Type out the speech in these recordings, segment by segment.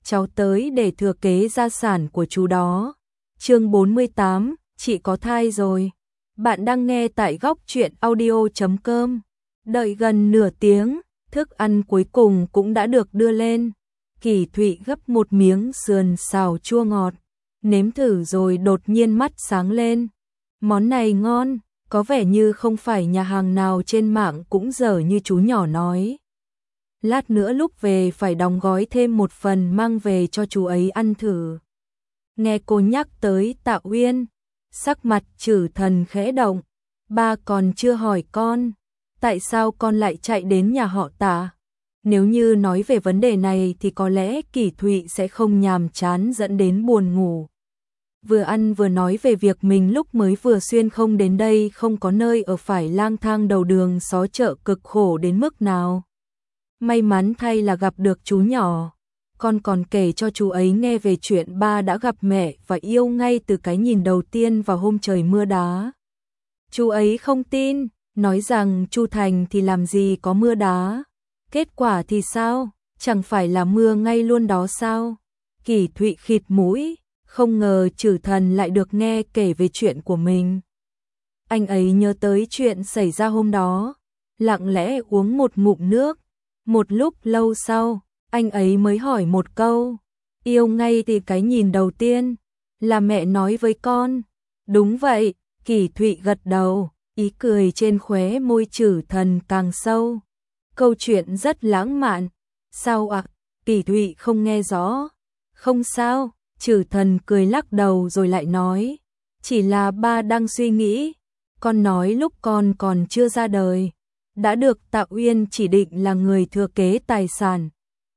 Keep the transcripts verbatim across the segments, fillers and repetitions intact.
cháu tới để thừa kế gia sản của chú đó. Chương bốn mươi tám, chị có thai rồi. Bạn đang nghe tại góc truyện audio chấm com. Đợi gần nửa tiếng, thức ăn cuối cùng cũng đã được đưa lên. Kỳ Thụy gấp một miếng sườn xào chua ngọt, nếm thử rồi đột nhiên mắt sáng lên. Món này ngon, có vẻ như không phải nhà hàng nào trên mạng cũng dở như chú nhỏ nói. Lát nữa lúc về phải đóng gói thêm một phần mang về cho chú ấy ăn thử. Nghe cô nhắc tới Tạ Uyên, sắc mặt Trử Thần khẽ động. Ba còn chưa hỏi con, tại sao con lại chạy đến nhà họ Tạ? Nếu như nói về vấn đề này thì có lẽ Kỳ Thụy sẽ không nhàm chán dẫn đến buồn ngủ. Vừa ăn vừa nói về việc mình lúc mới vừa xuyên không đến đây không có nơi ở phải lang thang đầu đường xó chợ cực khổ đến mức nào. May mắn thay là gặp được chú nhỏ. Con còn kể cho chú ấy nghe về chuyện ba đã gặp mẹ và yêu ngay từ cái nhìn đầu tiên vào hôm trời mưa đá. Chú ấy không tin, nói rằng Chu Thành thì làm gì có mưa đá. Kết quả thì sao? Chẳng phải là mưa ngay luôn đó sao? Kỳ Thụy khịt mũi, không ngờ Trử Thần lại được nghe kể về chuyện của mình. Anh ấy nhớ tới chuyện xảy ra hôm đó, lặng lẽ uống một ngụm nước. Một lúc lâu sau, anh ấy mới hỏi một câu, yêu ngay thì cái nhìn đầu tiên, là mẹ nói với con. Đúng vậy, Kỳ Thụy gật đầu, ý cười trên khóe môi Trử Thần càng sâu. Câu chuyện rất lãng mạn. Sao ạ? À? Kỳ Thụy không nghe rõ. Không sao, Trử Thần cười lắc đầu rồi lại nói, chỉ là ba đang suy nghĩ, con nói lúc con còn chưa ra đời, đã được Tạ Uyên chỉ định là người thừa kế tài sản.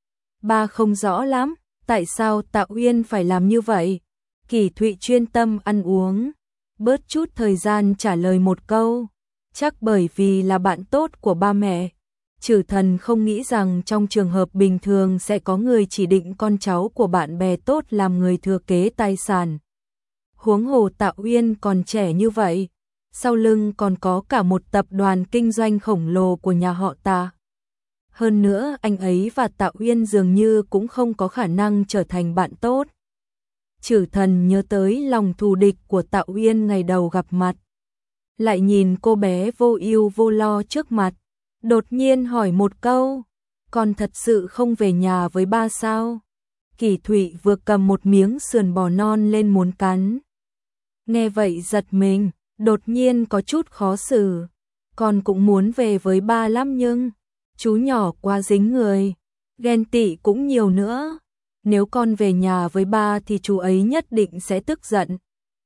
Ba không rõ lắm, tại sao Tạ Uyên phải làm như vậy? Kỳ Thụy chuyên tâm ăn uống, bớt chút thời gian trả lời một câu, chắc bởi vì là bạn tốt của ba mẹ. Trử Thần không nghĩ rằng trong trường hợp bình thường sẽ có người chỉ định con cháu của bạn bè tốt làm người thừa kế tài sản. Huống hồ Tạ Uyên còn trẻ như vậy, sau lưng còn có cả một tập đoàn kinh doanh khổng lồ của nhà họ Tạ. Hơn nữa anh ấy và Tạ Uyên dường như cũng không có khả năng trở thành bạn tốt. Trử Thần nhớ tới lòng thù địch của Tạ Uyên ngày đầu gặp mặt. Lại nhìn cô bé vô ưu vô lo trước mặt. Đột nhiên hỏi một câu, con thật sự không về nhà với ba sao? Kỳ Thụy vừa cầm một miếng sườn bò non lên muốn cắn. Nghe vậy giật mình, đột nhiên có chút khó xử. Con cũng muốn về với ba lắm nhưng chú nhỏ quá dính người, ghen tị cũng nhiều nữa. Nếu con về nhà với ba thì chú ấy nhất định sẽ tức giận.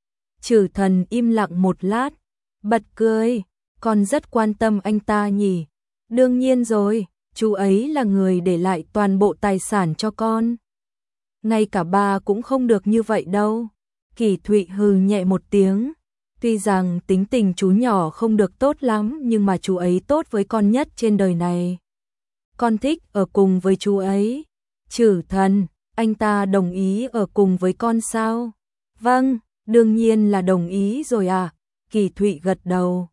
Trử Thần im lặng một lát, bật cười, con rất quan tâm anh ta nhỉ? Đương nhiên rồi, chú ấy là người để lại toàn bộ tài sản cho con. Ngay cả ba cũng không được như vậy đâu. Kỳ Thụy hừ nhẹ một tiếng. Tuy rằng tính tình chú nhỏ không được tốt lắm nhưng mà chú ấy tốt với con nhất trên đời này. Con thích ở cùng với chú ấy. Trử Thần, anh ta đồng ý ở cùng với con sao? Vâng, đương nhiên là đồng ý rồi à. Kỳ Thụy gật đầu.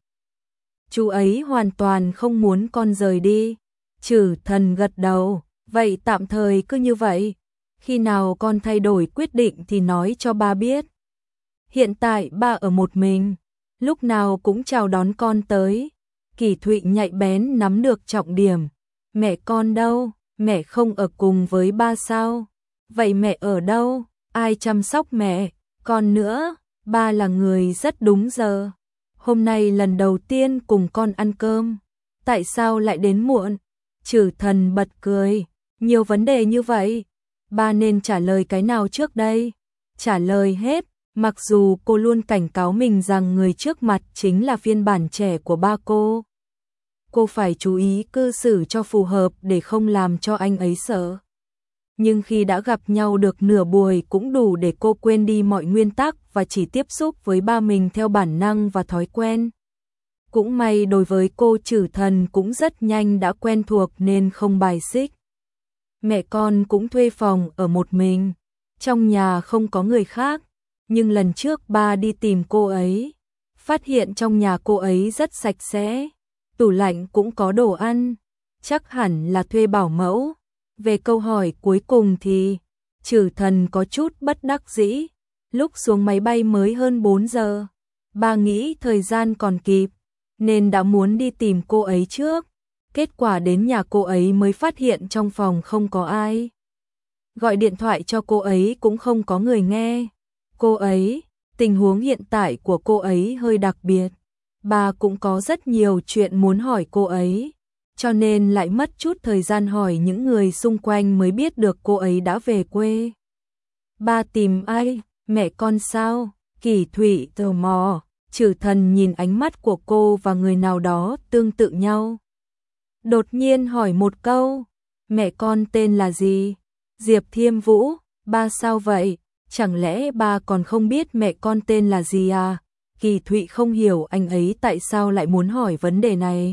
Chú ấy hoàn toàn không muốn con rời đi. Trử Thần gật đầu, vậy tạm thời cứ như vậy. Khi nào con thay đổi quyết định thì nói cho ba biết. Hiện tại ba ở một mình, lúc nào cũng chào đón con tới. Kỳ Thụy nhạy bén nắm được trọng điểm. Mẹ con đâu? Mẹ không ở cùng với ba sao? Vậy mẹ ở đâu? Ai chăm sóc mẹ? Con nữa, ba là người rất đúng giờ. Hôm nay lần đầu tiên cùng con ăn cơm, tại sao lại đến muộn? Trử Thần bật cười, nhiều vấn đề như vậy, ba nên trả lời cái nào trước đây? Trả lời hết, mặc dù cô luôn cảnh cáo mình rằng người trước mặt chính là phiên bản trẻ của ba cô. Cô phải chú ý cư xử cho phù hợp để không làm cho anh ấy sợ. Nhưng khi đã gặp nhau được nửa buổi cũng đủ để cô quên đi mọi nguyên tắc và chỉ tiếp xúc với ba mình theo bản năng và thói quen. Cũng may đối với cô Trử Thần cũng rất nhanh đã quen thuộc nên không bài xích. Mẹ con cũng thuê phòng ở một mình, trong nhà không có người khác, nhưng lần trước ba đi tìm cô ấy, phát hiện trong nhà cô ấy rất sạch sẽ, tủ lạnh cũng có đồ ăn, chắc hẳn là thuê bảo mẫu. Về câu hỏi cuối cùng thì, Trừ Thần có chút bất đắc dĩ, lúc xuống máy bay mới hơn bốn giờ. Bà nghĩ thời gian còn kịp, nên đã muốn đi tìm cô ấy trước. Kết quả đến nhà cô ấy mới phát hiện trong phòng không có ai. Gọi điện thoại cho cô ấy cũng không có người nghe. Cô ấy, tình huống hiện tại của cô ấy hơi đặc biệt. Bà cũng có rất nhiều chuyện muốn hỏi cô ấy, cho nên lại mất chút thời gian hỏi những người xung quanh mới biết được cô ấy đã về quê. Bà tìm ai? Mẹ con sao? Kỳ Thụy tò mò. Trừ Thần nhìn ánh mắt của cô và người nào đó tương tự nhau. Đột nhiên hỏi một câu, mẹ con tên là gì? Diệp Thiêm Vũ. Ba sao vậy? Chẳng lẽ ba còn không biết mẹ con tên là gì à? Kỳ Thụy không hiểu anh ấy tại sao lại muốn hỏi vấn đề này.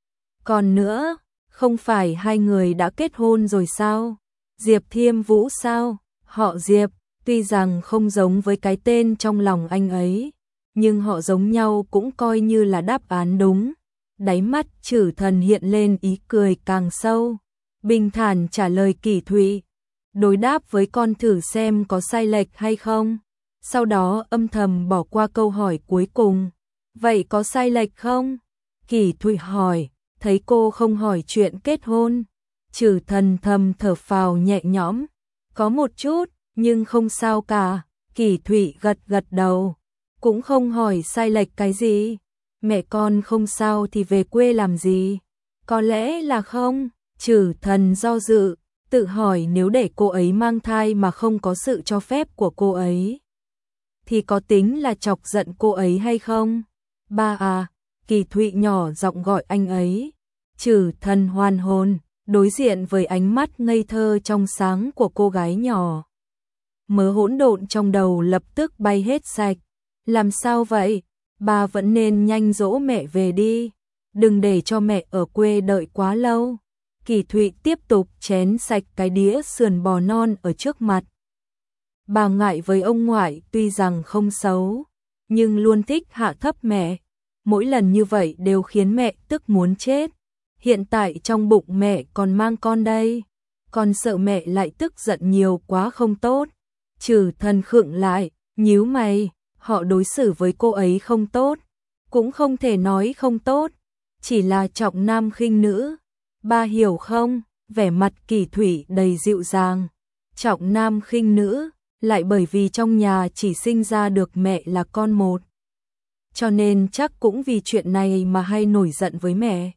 Còn nữa, không phải hai người đã kết hôn rồi sao? Diệp Thiêm Vũ sao? Họ Diệp, tuy rằng không giống với cái tên trong lòng anh ấy, nhưng họ giống nhau cũng coi như là đáp án đúng. Đáy mắt Trừ Thần hiện lên ý cười càng sâu, bình thản trả lời Kỳ Thụy, đối đáp với con thử xem có sai lệch hay không. Sau đó âm thầm bỏ qua câu hỏi cuối cùng. Vậy có sai lệch không? Kỳ Thụy hỏi, thấy cô không hỏi chuyện kết hôn. Trừ Thần thầm thở phào nhẹ nhõm. Có một chút, nhưng không sao cả. Kỳ Thụy gật gật đầu. Cũng không hỏi sai lệch cái gì. Mẹ con không sao thì về quê làm gì? Có lẽ là không. Trừ Thần do dự, tự hỏi nếu để cô ấy mang thai mà không có sự cho phép của cô ấy, thì có tính là chọc giận cô ấy hay không? Ba à, Kỳ Thụy nhỏ giọng gọi anh ấy. Trừ Thần hoàn hồn, đối diện với ánh mắt ngây thơ trong sáng của cô gái nhỏ. Mớ hỗn độn trong đầu lập tức bay hết sạch. Làm sao vậy? Ba vẫn nên nhanh dỗ mẹ về đi. Đừng để cho mẹ ở quê đợi quá lâu. Kỳ Thụy tiếp tục chén sạch cái đĩa sườn bò non ở trước mặt. Bà ngại với ông ngoại tuy rằng không xấu, nhưng luôn thích hạ thấp mẹ. Mỗi lần như vậy đều khiến mẹ tức muốn chết. Hiện tại trong bụng mẹ còn mang con đây. Con sợ mẹ lại tức giận nhiều quá không tốt. Trừ Thần khựng lại, nhíu mày, họ đối xử với cô ấy không tốt. Cũng không thể nói không tốt, chỉ là trọng nam khinh nữ. Ba hiểu không? Vẻ mặt Kỳ Thụy đầy dịu dàng. Trọng nam khinh nữ, lại bởi vì trong nhà chỉ sinh ra được mẹ là con một. Cho nên chắc cũng vì chuyện này mà hay nổi giận với mẹ.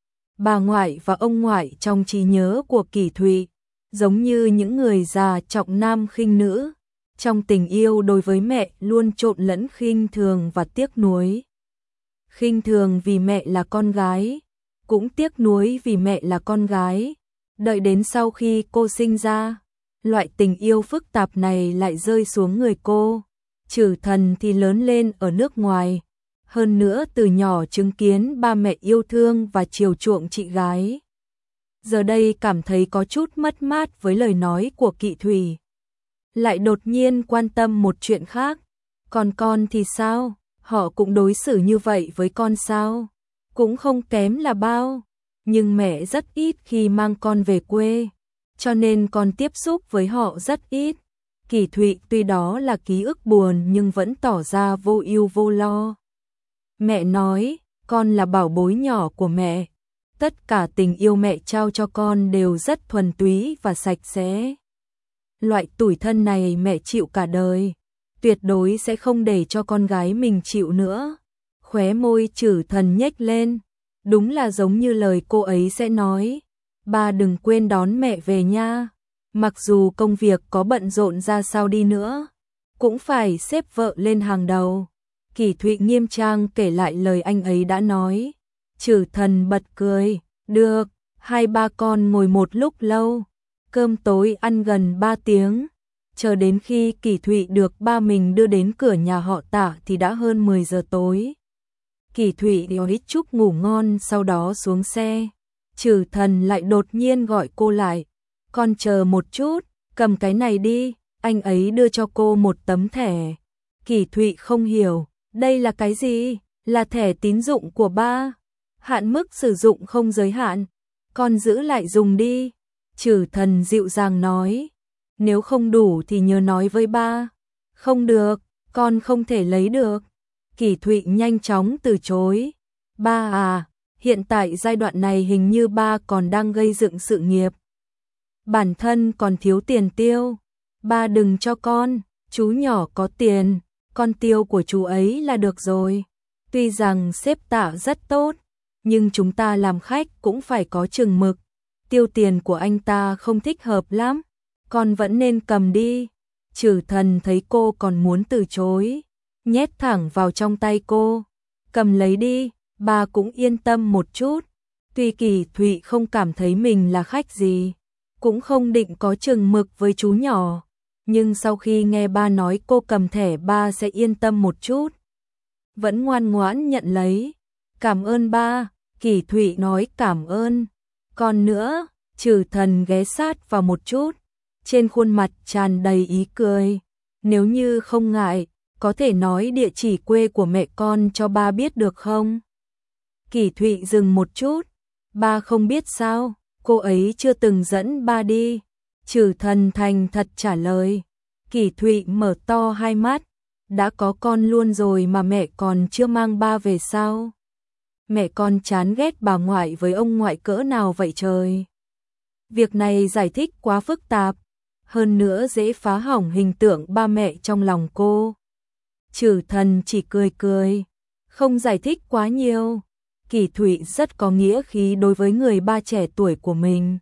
Bà ngoại và ông ngoại trong trí nhớ của Kỳ Thụy, giống như những người già trọng nam khinh nữ. Trong tình yêu đối với mẹ luôn trộn lẫn khinh thường và tiếc nuối. Khinh thường vì mẹ là con gái, cũng tiếc nuối vì mẹ là con gái. Đợi đến sau khi cô sinh ra, loại tình yêu phức tạp này lại rơi xuống người cô. Trừ Thần thì lớn lên ở nước ngoài, hơn nữa từ nhỏ chứng kiến ba mẹ yêu thương và chiều chuộng chị gái. Giờ đây cảm thấy có chút mất mát với lời nói của Kỳ Thụy. Lại đột nhiên quan tâm một chuyện khác. Còn con thì sao? Họ cũng đối xử như vậy với con sao? Cũng không kém là bao. Nhưng mẹ rất ít khi mang con về quê, cho nên con tiếp xúc với họ rất ít. Kỳ Thụy tuy đó là ký ức buồn nhưng vẫn tỏ ra vô ưu vô lo. Mẹ nói, con là bảo bối nhỏ của mẹ. Tất cả tình yêu mẹ trao cho con đều rất thuần túy và sạch sẽ. Loại tủi thân này mẹ chịu cả đời, tuyệt đối sẽ không để cho con gái mình chịu nữa. Khóe môi Trừ Thần nhếch lên, đúng là giống như lời cô ấy sẽ nói. Ba đừng quên đón mẹ về nha. Mặc dù công việc có bận rộn ra sao đi nữa, cũng phải xếp vợ lên hàng đầu. Kỳ Thụy nghiêm trang kể lại lời anh ấy đã nói. Trừ Thần bật cười, được. Hai ba con ngồi một lúc lâu, cơm tối ăn gần ba tiếng. Chờ đến khi Kỳ Thụy được ba mình đưa đến cửa nhà họ Tạ thì đã hơn mười giờ tối. Kỳ Thụy điều hít chúc ngủ ngon, sau đó xuống xe. Trừ Thần lại đột nhiên gọi cô lại. Con chờ một chút, cầm cái này đi. Anh ấy đưa cho cô một tấm thẻ. Kỳ Thụy không hiểu, đây là cái gì? Là thẻ tín dụng của ba. Hạn mức sử dụng không giới hạn. Con giữ lại dùng đi. Trừ Thần dịu dàng nói. nếu không đủ thì nhớ nói với ba. Không được, con không thể lấy được. Kỷ Thụy nhanh chóng từ chối. Ba à, hiện tại giai đoạn này hình như ba còn đang gây dựng sự nghiệp. Bản thân còn thiếu tiền tiêu. Ba đừng cho con, chú nhỏ có tiền, con tiêu của chú ấy là được rồi. Tuy rằng sếp Tạ rất tốt, nhưng chúng ta làm khách cũng phải có chừng mực. Tiêu tiền của anh ta không thích hợp lắm, con vẫn nên cầm đi. Trừ Thần thấy cô còn muốn từ chối, nhét thẳng vào trong tay cô. Cầm lấy đi, bà cũng yên tâm một chút. Tuy Kỷ Thụy không cảm thấy mình là khách gì, cũng không định có chừng mực với chú nhỏ, nhưng sau khi nghe ba nói cô cầm thẻ ba sẽ yên tâm một chút. Vẫn ngoan ngoãn nhận lấy. Cảm ơn ba, Kỷ Thụy nói cảm ơn. Còn nữa, Trừ Thần ghé sát vào một chút, trên khuôn mặt tràn đầy ý cười. Nếu như không ngại, có thể nói địa chỉ quê của mẹ con cho ba biết được không? Kỷ Thụy dừng một chút. Ba không biết sao, cô ấy chưa từng dẫn ba đi. Trừ Thần thành thật trả lời. Kỷ Thụy mở to hai mắt. Đã có con luôn rồi mà mẹ còn chưa mang ba về sao? Mẹ con chán ghét bà ngoại với ông ngoại cỡ nào vậy trời? Việc này giải thích quá phức tạp, hơn nữa dễ phá hỏng hình tượng ba mẹ trong lòng cô. Trừ Thần chỉ cười cười, không giải thích quá nhiều. Kỷ Thụy rất có nghĩa khí đối với người ba trẻ tuổi của mình.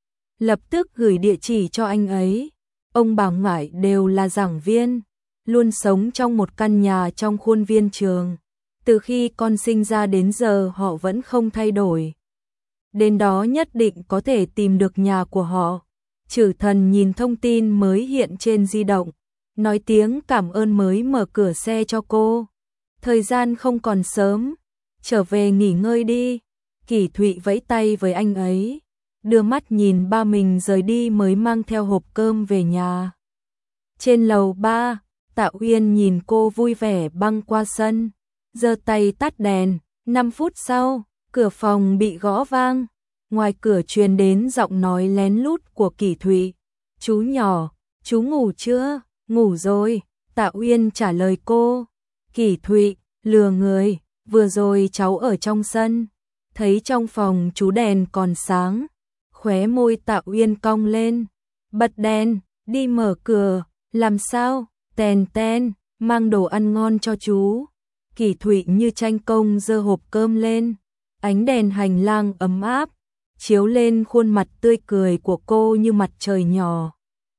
Lập tức gửi địa chỉ cho anh ấy. Ông bà ngoại đều là giảng viên, luôn sống trong một căn nhà trong khuôn viên trường. Từ khi con sinh ra đến giờ họ vẫn không thay đổi. Đến đó nhất định có thể tìm được nhà của họ. Trừ Thần nhìn thông tin mới hiện trên di động, nói tiếng cảm ơn mới mở cửa xe cho cô. Thời gian không còn sớm, trở về nghỉ ngơi đi. Kỷ Thụy vẫy tay với anh ấy, đưa mắt nhìn ba mình rời đi mới mang theo hộp cơm về nhà. Trên lầu ba, Tạ Uyên nhìn cô vui vẻ băng qua sân, giơ tay tắt đèn. Năm phút sau, cửa phòng bị gõ vang. Ngoài cửa truyền đến giọng nói lén lút của Kỷ Thụy. Chú nhỏ, chú ngủ chưa? Ngủ rồi, Tạ Uyên trả lời cô. Kỷ Thụy, lừa người, vừa rồi cháu ở trong sân, thấy trong phòng chú đèn còn sáng. Khóe môi Tạ Uyên cong lên. Bật đèn, đi mở cửa. Làm sao? Tèn ten, mang đồ ăn ngon cho chú. Kỷ Thụy như tranh công giơ hộp cơm lên. Ánh đèn hành lang ấm áp, chiếu lên khuôn mặt tươi cười của cô như mặt trời nhỏ.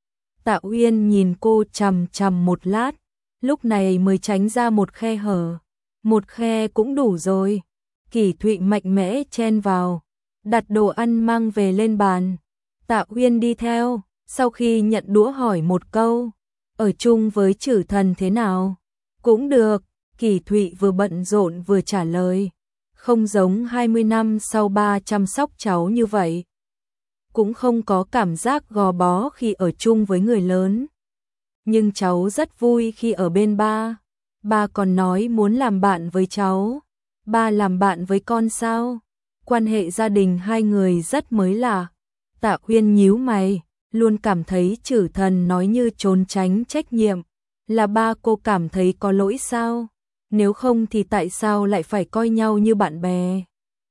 Tạ Uyên nhìn cô chằm chằm một lát, lúc này mới tránh ra một khe hở. Một khe cũng đủ rồi. Kỷ Thụy mạnh mẽ chen vào, đặt đồ ăn mang về lên bàn. Tạ Uyên đi theo, sau khi nhận đũa hỏi một câu. Ở chung với Trừ Thần thế nào? Cũng được, Kỷ Thụy vừa bận rộn vừa trả lời. Không giống hai mươi năm sau ba chăm sóc cháu như vậy. Cũng không có cảm giác gò bó khi ở chung với người lớn. Nhưng cháu rất vui khi ở bên ba. Ba còn nói muốn làm bạn với cháu. Ba làm bạn với con sao? Quan hệ gia đình hai người rất mới lạ. Tạ Uyên nhíu mày, luôn cảm thấy Trừ Thần nói như trốn tránh trách nhiệm. Là ba cô cảm thấy có lỗi sao? Nếu không thì tại sao lại phải coi nhau như bạn bè?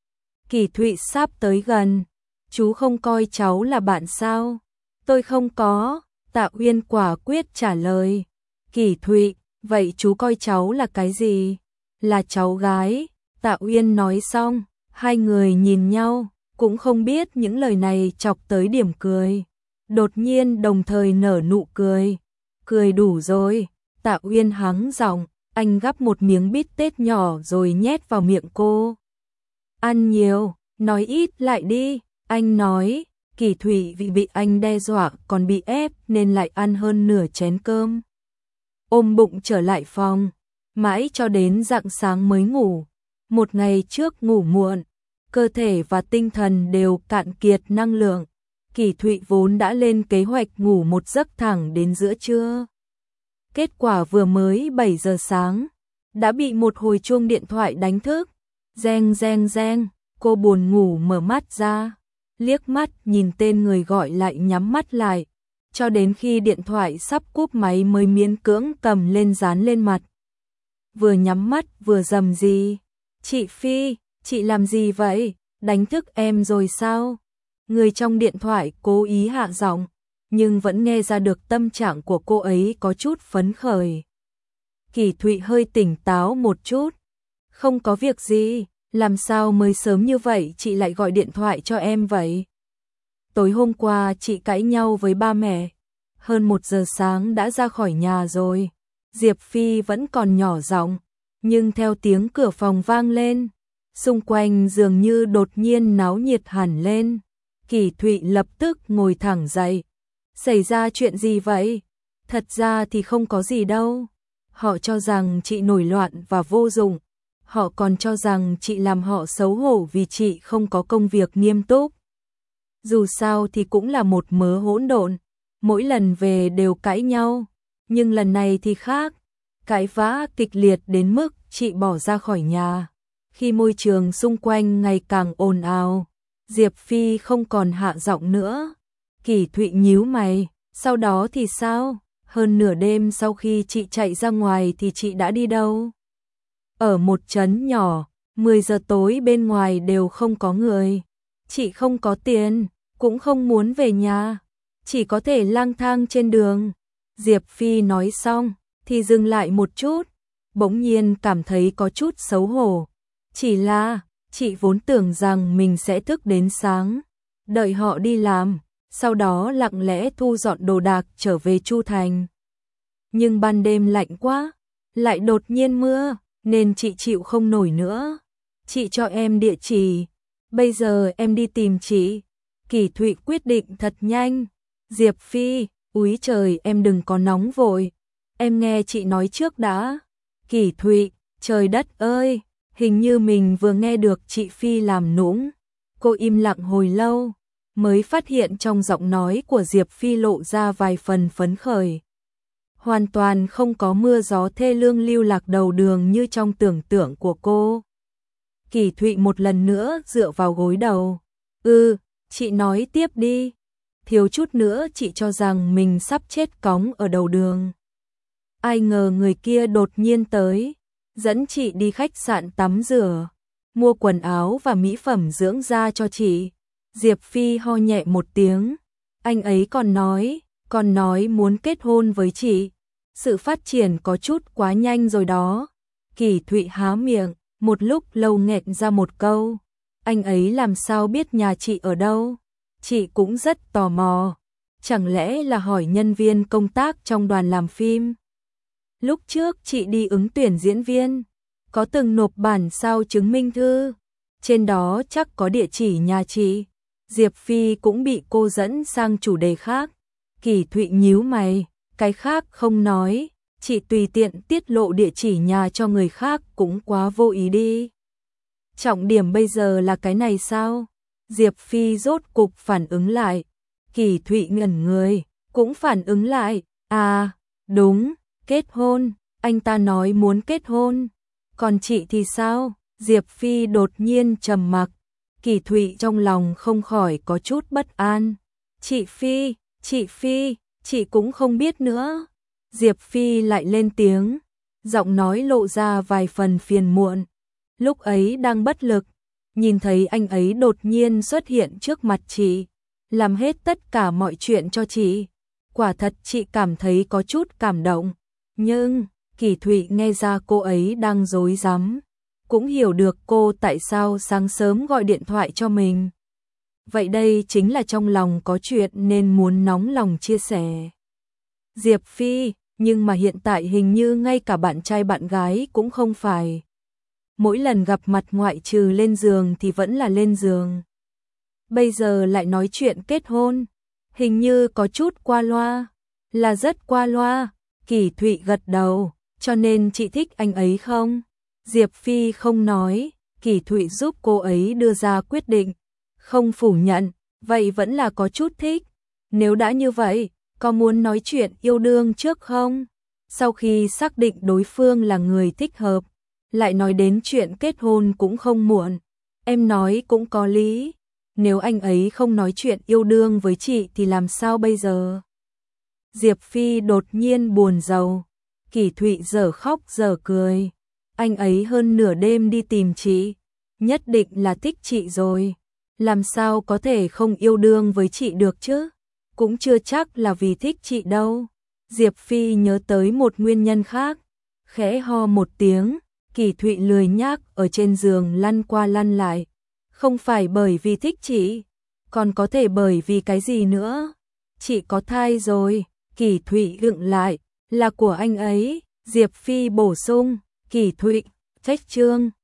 Kỷ Thụy sắp tới gần. Chú không coi cháu là bạn sao? Tôi không có, Tạ Uyên quả quyết trả lời. Kỷ Thụy, vậy chú coi cháu là cái gì? Là cháu gái. Tạ Uyên nói xong, hai người nhìn nhau, cũng không biết những lời này chọc tới điểm cười. Đột nhiên đồng thời nở nụ cười. Cười đủ rồi. Tạ Uyên hắng giọng, anh gắp một miếng bít tết nhỏ rồi nhét vào miệng cô. Ăn nhiều, nói ít lại đi, anh nói. Kỷ Thụy vì bị anh đe dọa còn bị ép nên lại ăn hơn nửa chén cơm. Ôm bụng trở lại phòng, mãi cho đến rạng sáng mới ngủ. Một ngày trước ngủ muộn, cơ thể và tinh thần đều cạn kiệt năng lượng. Kỷ Thụy vốn đã lên kế hoạch ngủ một giấc thẳng đến giữa trưa. Kết quả vừa mới bảy giờ sáng, đã bị một hồi chuông điện thoại đánh thức. Reng reng reng, cô buồn ngủ mở mắt ra, liếc mắt nhìn tên người gọi lại nhắm mắt lại. cho đến khi điện thoại sắp cúp máy mới miễn cưỡng cầm lên dán lên mặt. Vừa nhắm mắt vừa rầm rì, "Chị Phi, chị làm gì vậy? Đánh thức em rồi sao?" Người trong điện thoại cố ý hạ giọng, nhưng vẫn nghe ra được tâm trạng của cô ấy có chút phấn khởi. Kỳ Thụy hơi tỉnh táo một chút. "Không có việc gì, làm sao mới sớm như vậy chị lại gọi điện thoại cho em vậy?" "Tối hôm qua chị cãi nhau với ba mẹ, hơn một giờ sáng đã ra khỏi nhà rồi." Diệp Phi vẫn còn nhỏ giọng, nhưng theo tiếng cửa phòng vang lên, xung quanh dường như đột nhiên náo nhiệt hẳn lên. Kỳ Thụy lập tức ngồi thẳng dậy. "Xảy ra chuyện gì vậy?" "Thật ra thì không có gì đâu. Họ cho rằng chị nổi loạn và vô dụng. Họ còn cho rằng chị làm họ xấu hổ vì chị không có công việc nghiêm túc. Dù sao thì cũng là một mớ hỗn độn, mỗi lần về đều cãi nhau, nhưng lần này thì khác, cãi vã kịch liệt đến mức chị bỏ ra khỏi nhà." Khi môi trường xung quanh ngày càng ồn ào, Diệp Phi không còn hạ giọng nữa. Kỳ Thụy nhíu mày, "Sau đó thì sao? Hơn nửa đêm sau khi chị chạy ra ngoài thì chị đã đi đâu?" "Ở một trấn nhỏ, mười giờ tối bên ngoài đều không có người. Chị không có tiền, cũng không muốn về nhà, chỉ có thể lang thang trên đường." Diệp Phi nói xong thì dừng lại một chút, bỗng nhiên cảm thấy có chút xấu hổ. "Chỉ là, chị vốn tưởng rằng mình sẽ thức đến sáng, đợi họ đi làm, sau đó lặng lẽ thu dọn đồ đạc trở về Chu Thành. Nhưng ban đêm lạnh quá, lại đột nhiên mưa, nên chị chịu không nổi nữa. Chị cho em địa chỉ, bây giờ em đi tìm chị." Kỳ Thụy quyết định thật nhanh. "Diệp Phi, úi trời, em đừng có nóng vội, em nghe chị nói trước đã." Kỳ Thụy, trời đất ơi, hình như mình vừa nghe được chị Phi làm nũng. Cô im lặng hồi lâu, mới phát hiện trong giọng nói của Diệp Phi lộ ra vài phần phấn khởi. Hoàn toàn không có mưa gió thê lương lưu lạc đầu đường như trong tưởng tượng của cô. Kỳ Thụy một lần nữa dựa vào gối đầu. "Ừ, chị nói tiếp đi. Thiếu chút nữa chị cho rằng mình sắp chết cóng ở đầu đường. Ai ngờ người kia đột nhiên tới, dẫn chị đi khách sạn tắm rửa, mua quần áo và mỹ phẩm dưỡng da cho chị." Diệp Phi ho nhẹ một tiếng. "Anh ấy còn nói, còn nói muốn kết hôn với chị. Sự phát triển có chút quá nhanh rồi đó." Kỳ Thụy há miệng, một lúc lâu nghẹn ra một câu. "Anh ấy làm sao biết nhà chị ở đâu?" Chị cũng rất tò mò. Chẳng lẽ là hỏi nhân viên công tác trong đoàn làm phim? Lúc trước chị đi ứng tuyển diễn viên, có từng nộp bản sao chứng minh thư, trên đó chắc có địa chỉ nhà chị. Diệp Phi cũng bị cô dẫn sang chủ đề khác. Kỳ Thụy nhíu mày, cái khác không nói, chị tùy tiện tiết lộ địa chỉ nhà cho người khác cũng quá vô ý đi. Trọng điểm bây giờ là cái này sao? Diệp Phi rốt cục phản ứng lại. Kỳ Thụy ngẩn người, cũng phản ứng lại. À, đúng, kết hôn, anh ta nói muốn kết hôn. Còn chị thì sao? Diệp Phi đột nhiên trầm mặc. Kỳ Thụy trong lòng không khỏi có chút bất an. Chị Phi, chị Phi, chị cũng không biết nữa. Diệp Phi lại lên tiếng, giọng nói lộ ra vài phần phiền muộn. Lúc ấy đang bất lực, nhìn thấy anh ấy đột nhiên xuất hiện trước mặt chị, làm hết tất cả mọi chuyện cho chị. Quả thật chị cảm thấy có chút cảm động. Nhưng, Kỳ Thụy nghe ra cô ấy đang dối rắm, cũng hiểu được cô tại sao sáng sớm gọi điện thoại cho mình. Vậy đây chính là trong lòng có chuyện nên muốn nóng lòng chia sẻ. Diệp Phi, nhưng mà hiện tại hình như ngay cả bạn trai bạn gái cũng không phải. Mỗi lần gặp mặt ngoại trừ lên giường thì vẫn là lên giường. Bây giờ lại nói chuyện kết hôn, hình như có chút qua loa, là rất qua loa. Kỳ Thụy gật đầu, cho nên chị thích anh ấy không? Diệp Phi không nói, Kỳ Thụy giúp cô ấy đưa ra quyết định, không phủ nhận, vậy vẫn là có chút thích. Nếu đã như vậy, có muốn nói chuyện yêu đương trước không? Sau khi xác định đối phương là người thích hợp, lại nói đến chuyện kết hôn cũng không muộn. Em nói cũng có lý, nếu anh ấy không nói chuyện yêu đương với chị thì làm sao bây giờ? Diệp Phi đột nhiên buồn rầu. Kỷ Thụy dở khóc dở cười. Anh ấy hơn nửa đêm đi tìm chị, nhất định là thích chị rồi. Làm sao có thể không yêu đương với chị được chứ? Cũng chưa chắc là vì thích chị đâu. Diệp Phi nhớ tới một nguyên nhân khác, khẽ ho một tiếng. Kỷ Thụy lười nhác ở trên giường lăn qua lăn lại. Không phải bởi vì thích chị, còn có thể bởi vì cái gì nữa? Chị có thai rồi. Kỷ Thụy gượng lại, là của anh ấy. Diệp Phi bổ sung. Kỷ Thụy, trách Trương.